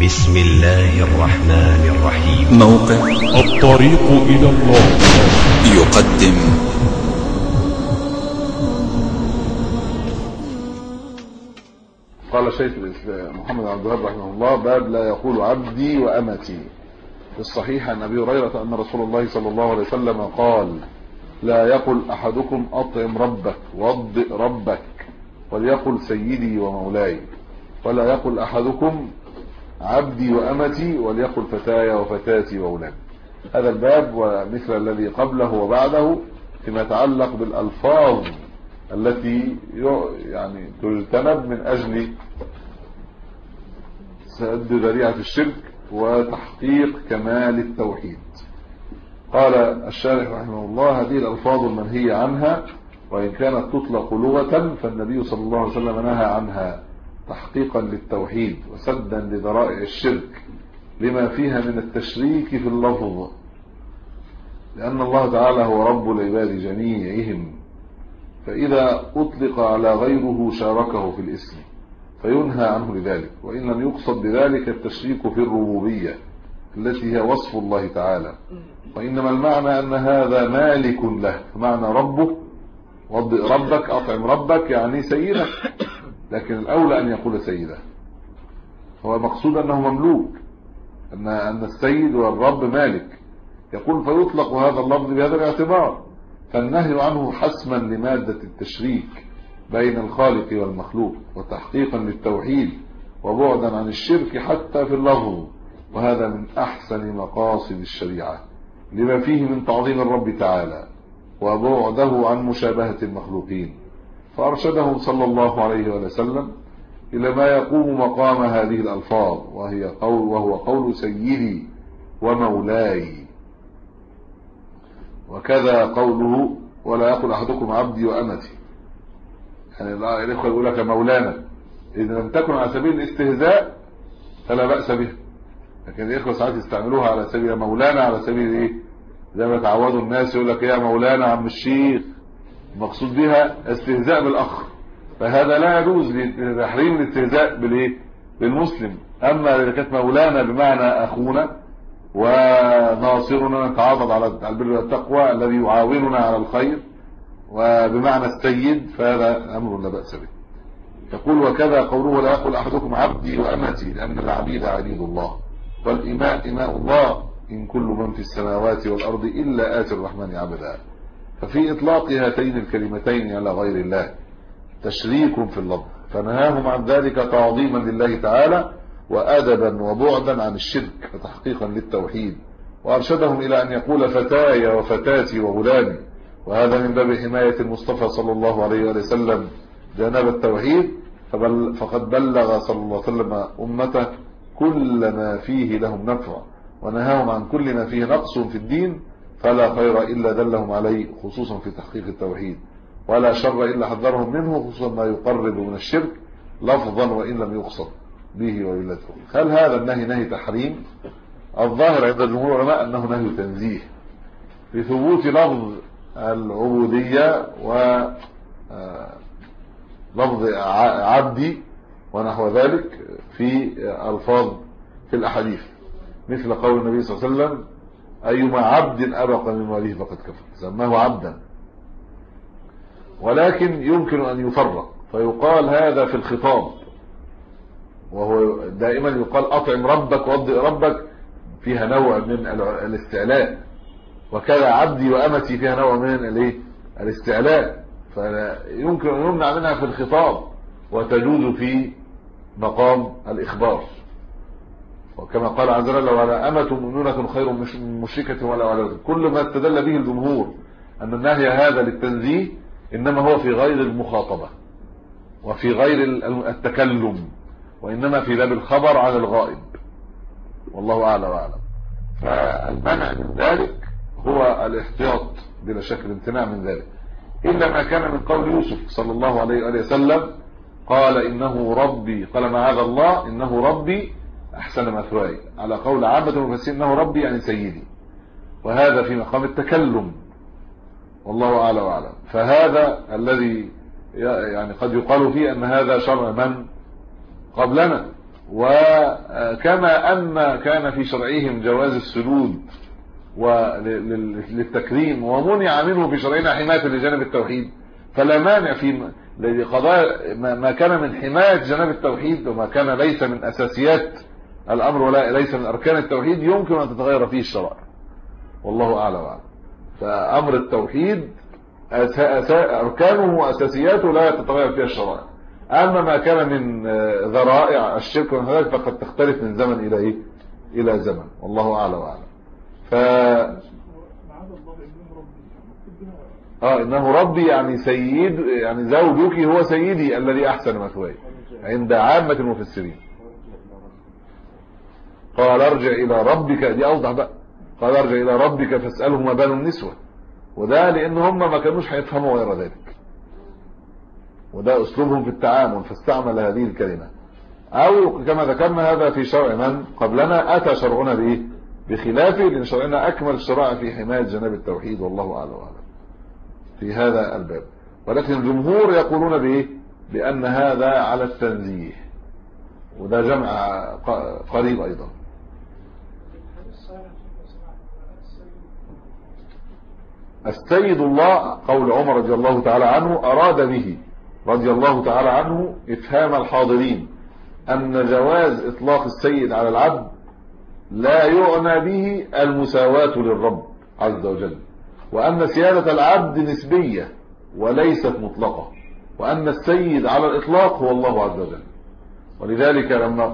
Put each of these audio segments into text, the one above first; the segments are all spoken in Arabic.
بسم الله الرحمن الرحيم. موقع الطريق إلى الله يقدم قال شيخ الإسلام محمد بن عبد الوهاب رحمه الله: باب لا يقول عبدي وأمتي. في الصحيح عن أبي هريرة أن رسول الله صلى الله عليه وسلم قال: لا يقل أحدكم أطعم ربك وضئ ربك، وليقل سيدي ومولاي، ولا يقل أحدكم عبدي وأمتي، وليقل فتاي وفتاتي وأولادي. هذا الباب ومثل الذي قبله وبعده فيما يتعلق بالألفاظ التي يعني تجتنب من أجل سد ذريعة الشرك وتحقيق كمال التوحيد. قال الشارح رحمه الله: هذه الألفاظ المنهية عنها، وإن كانت تطلق لغة فالنبي صلى الله عليه وسلم نهى عنها تحقيقا للتوحيد وسدا لذرائع الشرك لما فيها من التشريك في اللفظ، لأن الله تعالى هو رب العباد جميعهم، فإذا أطلق على غيره شاركه في الاسم فينهى عنه لذلك، وإن لم يقصد بذلك التشريك في الربوبية التي هي وصف الله تعالى، وإنما المعنى أن هذا مالك له، فمعنى ربه وضئ ربك أطعم ربك يعني سيدك، لكن الأولى أن يقول سيده. هو مقصود أنه مملوك، أن السيد والرب مالك، يقول فيطلق هذا اللفظ بهذا الاعتبار، فالنهي عنه حسما لمادة التشريك بين الخالق والمخلوق وتحقيقا للتوحيد وبعدا عن الشرك حتى في اللفظ، وهذا من أحسن مقاصد الشريعة لما فيه من تعظيم الرب تعالى وبعده عن مشابهة المخلوقين، فأرشدهم صلى الله عليه وسلم إلى ما يقوم مقام هذه الألفاظ، وهو قول سيدي ومولاي. وكذا قوله: ولا يقول أحدكم عبدي وأمتي، يعني الإخوة يقول لك مولانا، إذا لم تكن على سبيل الاستهزاء فلا بأس به، لكن الإخوة ساعات يستعملوها على سبيل مولانا، على سبيل إيه؟ زي ما تعودوا الناس يقول لك يا مولانا عم الشيخ، المقصود بها استهزاء بالأخ، فهذا لا يجوز لتحريم الاستهزاء بالإيه؟ بالمسلم. أما إذا كانت مولانا بمعنى أخونا وناصرنا نتعاضد على البر والتقوى الذي يعاوننا على الخير، وبمعنى السيد فهذا أمر لا بأس به. يقول: وكذا قوله: لا يقول أحدكم عبدي وأمتي، لأن العبيد عبيد الله والإماء إماء الله، إن كل من في السماوات والأرض إلا آتي الرحمن عبدا. ففي إطلاق هاتين الكلمتين على غير الله تشريك في اللفظ، فنهاهم عن ذلك تعظيما لله تعالى وأدبا وبعدا عن الشرك وتحقيقا للتوحيد، وأرشدهم إلى أن يقول فتاي وفتاتي وغلامي، وهذا من باب حماية المصطفى صلى الله عليه وسلم جانب التوحيد، فقد بلغ صلى الله عليه وسلم أمته كل ما فيه لهم نفع، ونهاهم عن كل ما فيه نقص في الدين، فلا خير إلا دلهم عليه خصوصا في تحقيق التوحيد، ولا شر إلا حذرهم منه خصوصا ما يقرب من الشرك لفظا وإن لم يقصد به ويلته. هل هذا النهي نهي تحريم؟ الظاهر عند جمهور العلماء أنه نهي تنزيه في ثبوت لفظ العبودية ولفظ عبدي ونحو ذلك في ألفاظ في الأحاديث، مثل قول النبي صلى الله عليه وسلم: أيما عبد أبق من ماله فقد كفر، سماه عبدا. ولكن يمكن أن يفرق فيقال هذا في الخطاب، وهو دائما يقال أطعم ربك وضئ ربك، فيها نوع من الاستعلاء، وكذا عبدي وأمتي فيها نوع من الاستعلاء، فيمكن أن يمنع منها في الخطاب وتجوز في مقام الإخبار. وكما قال عز وجل: ولا أمة مؤمنة خير من مشركة ولا ولد. كل ما استدل به الجمهور أن النهي هذا للتنزيه إنما هو في غير المخاطبة وفي غير التكلم، وإنما في باب الخبر عن الغائب، والله أعلى وأعلم. فالمنع من ذلك هو الاحتياط بلا شك، الامتناع من ذلك، إلا ما كان من قول يوسف صلى الله عليه وسلم: قال إنه ربي، قال معاذ الله إنه ربي أحسن مثواي، على قول عامة المفسرين إنه ربي يعني سيدي، وهذا في مقام التكلم، والله أعلى وأعلم. فهذا الذي يعني قد يقال فيه أن هذا شرع من قبلنا، وكما أن كان في شرعهم جواز السجود للتكريم ومنع منه في شرعنا حماية لجانب التوحيد، فلا مانع في قضايا ما كان من حماية جانب التوحيد وما كان ليس من أساسيات الأمر ولا ليس من أركان التوحيد يمكن أن تتغير فيه الشرائع، والله أعلم وأعلم. فأمر التوحيد أركانه وأساسياته لا تتغير فيها الشرائع. أما ما كان من ذرائع الشرك والهلاك فقد تختلف من زمن إلى زمن، والله أعلم وأعلم. إنه ربي يعني سيد، يعني زوجك هو سيدي الذي أحسن مثواي عند عامة المفسرين. قال ارجع إلى ربك، دي أوضح بقى، قال ارجع إلى ربك فاسأله ما بال النسوة، وده لأن هم ما كانوش هيفهموا غير ذلك، وده أسلوبهم في التعامل فاستعمل هذه الكلمة. أو كما ذكرنا هذا في شرع من قبلنا أتى شرعنا بإيه؟ بخلافه، لأن شرعنا أكمل الشرائع في حماية جناب التوحيد، والله أعلم في هذا الباب. ولكن الجمهور يقولون بإيه؟ بأن هذا على التنزيه، وده جمع قريب أيضا. السيد الله قول عمر رضي الله تعالى عنه أراد به رضي الله تعالى عنه إفهام الحاضرين أن جواز إطلاق السيد على العبد لا يعنى به المساواة للرب عز وجل، وأن سيادة العبد نسبية وليست مطلقة، وأن السيد على الإطلاق هو الله عز وجل. ولذلك لما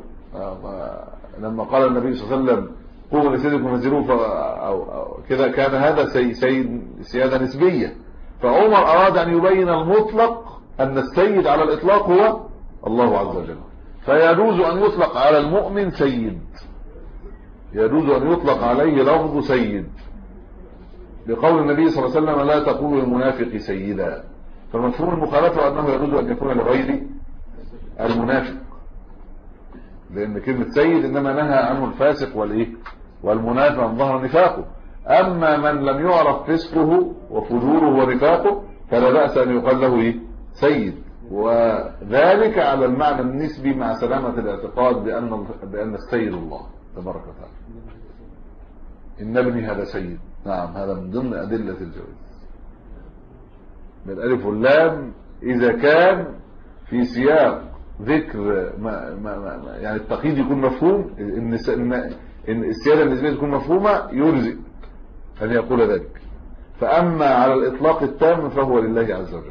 قال النبي صلى الله عليه وسلم قوموا لسيدكم فانزلوه كذا، كان هذا سيادة نسبية. فعمر أراد أن يبين المطلق أن السيد على الإطلاق هو الله عز وجل، فيجوز أن يطلق على المؤمن سيد، يجوز أن يطلق عليه لفظ سيد، بقول النبي صلى الله عليه وسلم لا تقولوا للمنافق سيدا. فمفهوم المخالفة أنه يجوز أن يكون لغير المنافق، لأن كلمة سيد إنما نهى عنه الفاسق والمنافق من ظهر نفاقه. أما من لم يعرف فسقه وفجوره ونفاقه فلا بأس أن يقال له سيد، وذلك على المعنى النسبي مع سلامة الاعتقاد بأن السيد الله تبارك وتعالى. إن ابني هذا سيد، نعم هذا من ضمن أدلة الجواز بالألف واللام، إذا كان في سياق ذكر يعني التقييد يكون مفهوم، إن السيادة النسبية تكون مفهومة يلزم أن يقول ذلك. فأما على الإطلاق التام فهو لله عز وجل.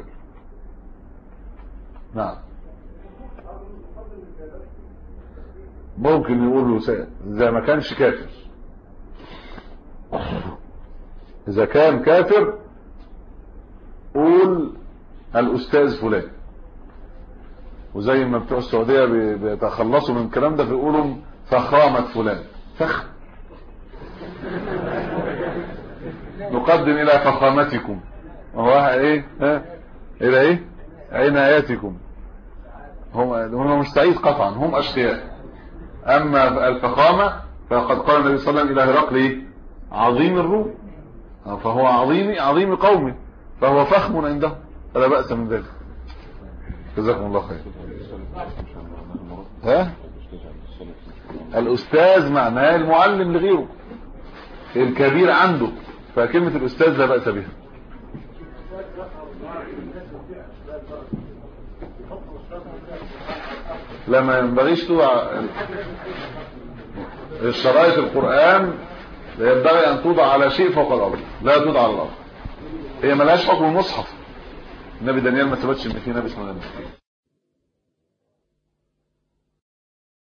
نعم ممكن يقول له سيد إذا ما كانش كافر، إذا كان كافر قول الأستاذ فلان، وزي ما بتوع السعودية بيتخلصوا من الكلام ده فيقولوا فخامة فلان، فخم، نقدم إلى فخامتكم، وهو إيه إلى إيه عنايتكم. هم مش سعيد قطعا، هم أشقياء. أما الفخامة فقد قال النبي صلى الله عليه وسلم إلى هرقل عظيم الروم، فهو عظيم قومه، فهو فخم عنده، فلا بأس من ذلك. جزاكم الله خير. الأستاذ معناه المعلم لغيره، الكبير عنده، فكلمة الأستاذ لا بأس بها. لما ينبغيش الشرائط القرآن ينبغي أن توضع على شيء فوق الأرض، لا توضع على الأرض. هي ملهاش حكم المصحف. النبي دانيال ما ثبتش ان في نبي اسمه دانيال.